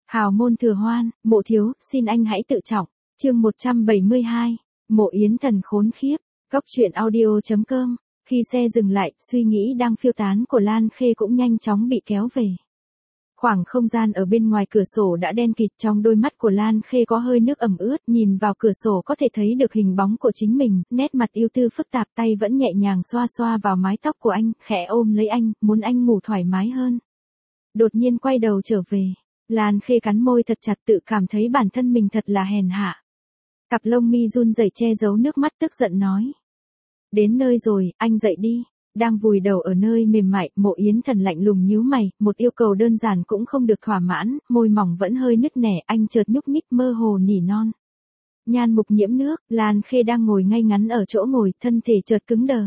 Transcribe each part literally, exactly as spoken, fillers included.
Hào môn thừa hoan, Mộ thiếu, xin anh hãy tự trọng. Chương một trăm bảy mươi hai, Mộ Yến Thần khốn khiếp. Góc truyện audio.com. Khi xe dừng lại, suy nghĩ đang phiêu tán của Lan Khê cũng nhanh chóng bị kéo về. Khoảng không gian ở bên ngoài cửa sổ đã đen kịt, trong đôi mắt của Lan Khê có hơi nước ẩm ướt, nhìn vào cửa sổ có thể thấy được hình bóng của chính mình, nét mặt ưu tư phức tạp, tay vẫn nhẹ nhàng xoa xoa vào mái tóc của anh, khẽ ôm lấy anh, muốn anh ngủ thoải mái hơn. Đột nhiên quay đầu trở về, Lan Khê cắn môi thật chặt, tự cảm thấy bản thân mình thật là hèn hạ. Cặp lông mi run rẩy che giấu nước mắt, tức giận nói. Đến nơi rồi, anh dậy đi. Đang vùi đầu ở nơi mềm mại, Mộ Yến Thần lạnh lùng nhíu mày, một yêu cầu đơn giản cũng không được thỏa mãn, môi mỏng vẫn hơi nứt nẻ, anh chợt nhúc nhích mơ hồ nỉ non. Nhan mục nhiễm nước, Lan Khê đang ngồi ngay ngắn ở chỗ ngồi, thân thể chợt cứng đờ.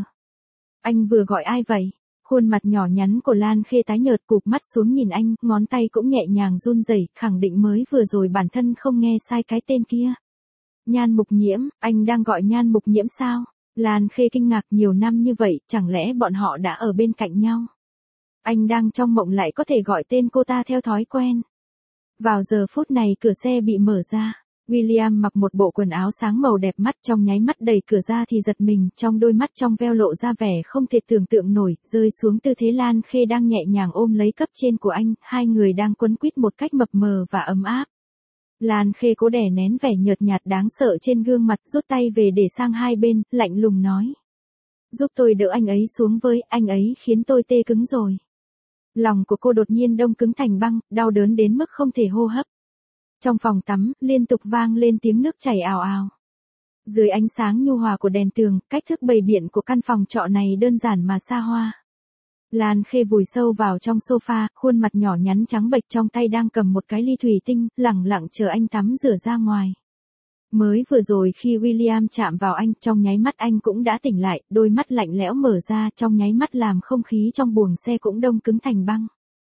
Anh vừa gọi ai vậy? Khuôn mặt nhỏ nhắn của Lan Khê tái nhợt, cụp mắt xuống nhìn anh, ngón tay cũng nhẹ nhàng run rẩy, khẳng định mới vừa rồi bản thân không nghe sai cái tên kia. Nhan mục nhiễm, anh đang gọi Nhan mục nhiễm sao? Lan Khê kinh ngạc, nhiều năm như vậy, chẳng lẽ bọn họ đã ở bên cạnh nhau? Anh đang trong mộng lại có thể gọi tên cô ta theo thói quen. Vào giờ phút này cửa xe bị mở ra. William mặc một bộ quần áo sáng màu đẹp mắt, trong nháy mắt đẩy cửa ra thì giật mình, trong đôi mắt trong veo lộ ra vẻ không thể tưởng tượng nổi, rơi xuống tư thế Lan Khê đang nhẹ nhàng ôm lấy cấp trên của anh, hai người đang quấn quýt một cách mập mờ và ấm áp. Lan Khê cố đè nén vẻ nhợt nhạt đáng sợ trên gương mặt, rút tay về để sang hai bên, lạnh lùng nói. Giúp tôi đỡ anh ấy xuống với, anh ấy khiến tôi tê cứng rồi. Lòng của cô đột nhiên đông cứng thành băng, đau đớn đến mức không thể hô hấp. Trong phòng tắm, liên tục vang lên tiếng nước chảy ào ào. Dưới ánh sáng nhu hòa của đèn tường, cách thức bày biện của căn phòng trọ này đơn giản mà xa hoa. Lan Khê vùi sâu vào trong sofa, khuôn mặt nhỏ nhắn trắng bệch, trong tay đang cầm một cái ly thủy tinh, lẳng lặng chờ anh tắm rửa ra ngoài. Mới vừa rồi khi William chạm vào anh, trong nháy mắt anh cũng đã tỉnh lại, đôi mắt lạnh lẽo mở ra, trong nháy mắt làm không khí trong buồng xe cũng đông cứng thành băng.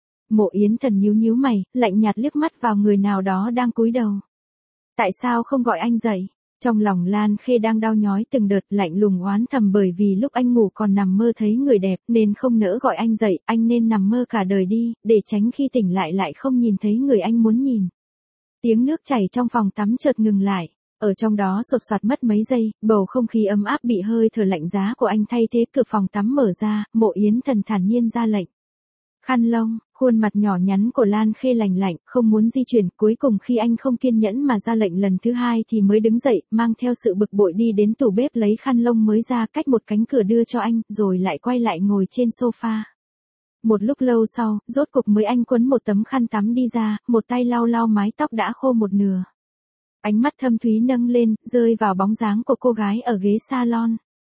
Mộ Yến Thần nhíu nhíu mày, lạnh nhạt liếc mắt vào người nào đó đang cúi đầu. Tại sao không gọi anh dậy? Trong lòng Lan Khê đang đau nhói từng đợt, lạnh lùng oán thầm, bởi vì lúc anh ngủ còn nằm mơ thấy người đẹp nên không nỡ gọi anh dậy, anh nên nằm mơ cả đời đi, để tránh khi tỉnh lại lại không nhìn thấy người anh muốn nhìn. Tiếng nước chảy trong phòng tắm chợt ngừng lại, ở trong đó sột soạt mất mấy giây, bầu không khí ấm áp bị hơi thở lạnh giá của anh thay thế, cửa phòng tắm mở ra, Mộ Yến Thần thản nhiên ra lệnh. Khăn lông, khuôn mặt nhỏ nhắn của Lan Khê lành lạnh, không muốn di chuyển, cuối cùng khi anh không kiên nhẫn mà ra lệnh lần thứ hai thì mới đứng dậy, mang theo sự bực bội đi đến tủ bếp lấy khăn lông mới ra, cách một cánh cửa đưa cho anh, rồi lại quay lại ngồi trên sofa. Một lúc lâu sau, rốt cục mới anh quấn một tấm khăn tắm đi ra, một tay lau lau mái tóc đã khô một nửa. Ánh mắt thâm thúy nâng lên, rơi vào bóng dáng của cô gái ở ghế salon.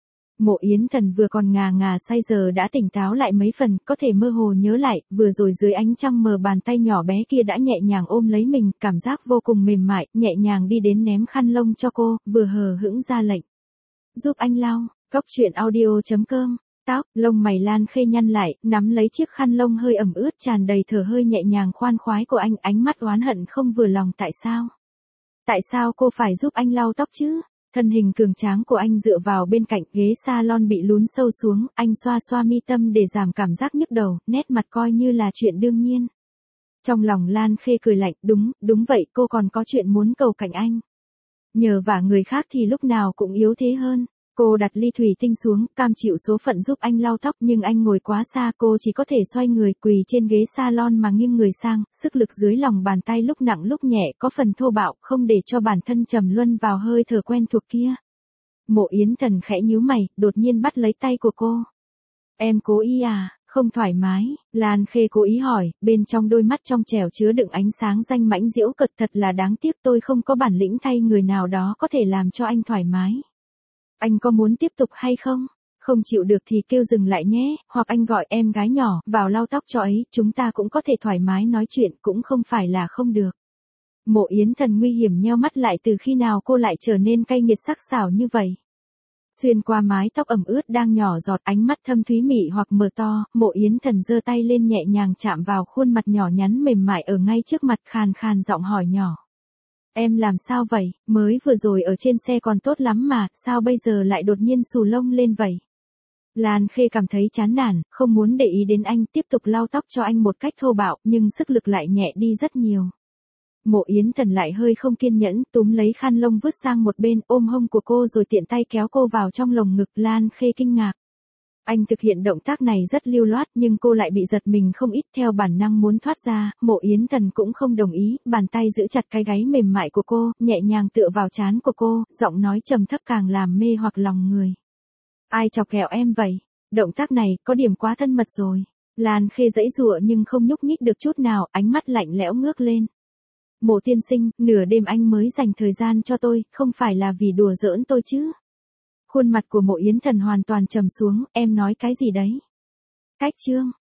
Mộ Yến Thần vừa còn ngà ngà say giờ đã tỉnh táo lại mấy phần, có thể mơ hồ nhớ lại, vừa rồi dưới ánh trăng mờ bàn tay nhỏ bé kia đã nhẹ nhàng ôm lấy mình, cảm giác vô cùng mềm mại, nhẹ nhàng đi đến ném khăn lông cho cô, vừa hờ hững ra lệnh. Giúp anh lau, góc truyện audio.com. Tóc, lông mày Lan Khê nhăn lại, nắm lấy chiếc khăn lông hơi ẩm ướt tràn đầy thở hơi nhẹ nhàng khoan khoái của anh, ánh mắt oán hận không vừa lòng. Tại sao? Tại sao cô phải giúp anh lau tóc chứ? Thân hình cường tráng của anh dựa vào bên cạnh, ghế salon bị lún sâu xuống, anh xoa xoa mi tâm để giảm cảm giác nhức đầu, nét mặt coi như là chuyện đương nhiên. Trong lòng Lan Khê cười lạnh, đúng, đúng vậy, cô còn có chuyện muốn cầu cạnh anh. Nhờ vả người khác thì lúc nào cũng yếu thế hơn. Cô đặt ly thủy tinh xuống, cam chịu số phận giúp anh lau tóc, nhưng anh ngồi quá xa, cô chỉ có thể xoay người quỳ trên ghế salon mà nghiêng người sang, sức lực dưới lòng bàn tay lúc nặng lúc nhẹ, có phần thô bạo, không để cho bản thân trầm luân vào hơi thở quen thuộc kia. Mộ Yến Thần khẽ nhíu mày, đột nhiên bắt lấy tay của cô. Em cố ý à, không thoải mái? Lan Khê cố ý hỏi, bên trong đôi mắt trong trẻo chứa đựng ánh sáng danh mãnh giễu cợt, thật là đáng tiếc tôi không có bản lĩnh thay người nào đó có thể làm cho anh thoải mái. Anh có muốn tiếp tục hay không? Không chịu được thì kêu dừng lại nhé, hoặc anh gọi em gái nhỏ vào lau tóc cho ấy, chúng ta cũng có thể thoải mái nói chuyện, cũng không phải là không được. Mộ Yến Thần nguy hiểm nheo mắt lại, từ khi nào cô lại trở nên cay nghiệt sắc sảo như vậy? Xuyên qua mái tóc ẩm ướt đang nhỏ giọt, ánh mắt thâm thúy mị hoặc mở to, Mộ Yến Thần giơ tay lên nhẹ nhàng chạm vào khuôn mặt nhỏ nhắn mềm mại ở ngay trước mặt, khàn khàn giọng hỏi nhỏ. Em làm sao vậy, mới vừa rồi ở trên xe còn tốt lắm mà, sao bây giờ lại đột nhiên xù lông lên vậy? Lan Khê cảm thấy chán nản, không muốn để ý đến anh, tiếp tục lau tóc cho anh một cách thô bạo, nhưng sức lực lại nhẹ đi rất nhiều. Mộ Yến Thần lại hơi không kiên nhẫn, túm lấy khăn lông vứt sang một bên, ôm hông của cô rồi tiện tay kéo cô vào trong lồng ngực. Lan Khê kinh ngạc. Anh thực hiện động tác này rất lưu loát nhưng cô lại bị giật mình không ít, theo bản năng muốn thoát ra. Mộ Yến Thần cũng không đồng ý, bàn tay giữ chặt cái gáy mềm mại của cô, nhẹ nhàng tựa vào trán của cô, giọng nói trầm thấp càng làm mê hoặc lòng người. Ai chọc ghẹo em vậy? Động tác này có điểm quá thân mật rồi. Lan Khê giãy giụa nhưng không nhúc nhích được chút nào, ánh mắt lạnh lẽo ngước lên. Mộ tiên sinh, nửa đêm anh mới dành thời gian cho tôi, không phải là vì đùa giỡn tôi chứ? Khuôn mặt của Mộ Yến Thần hoàn toàn trầm xuống, em nói cái gì đấy? Cách chương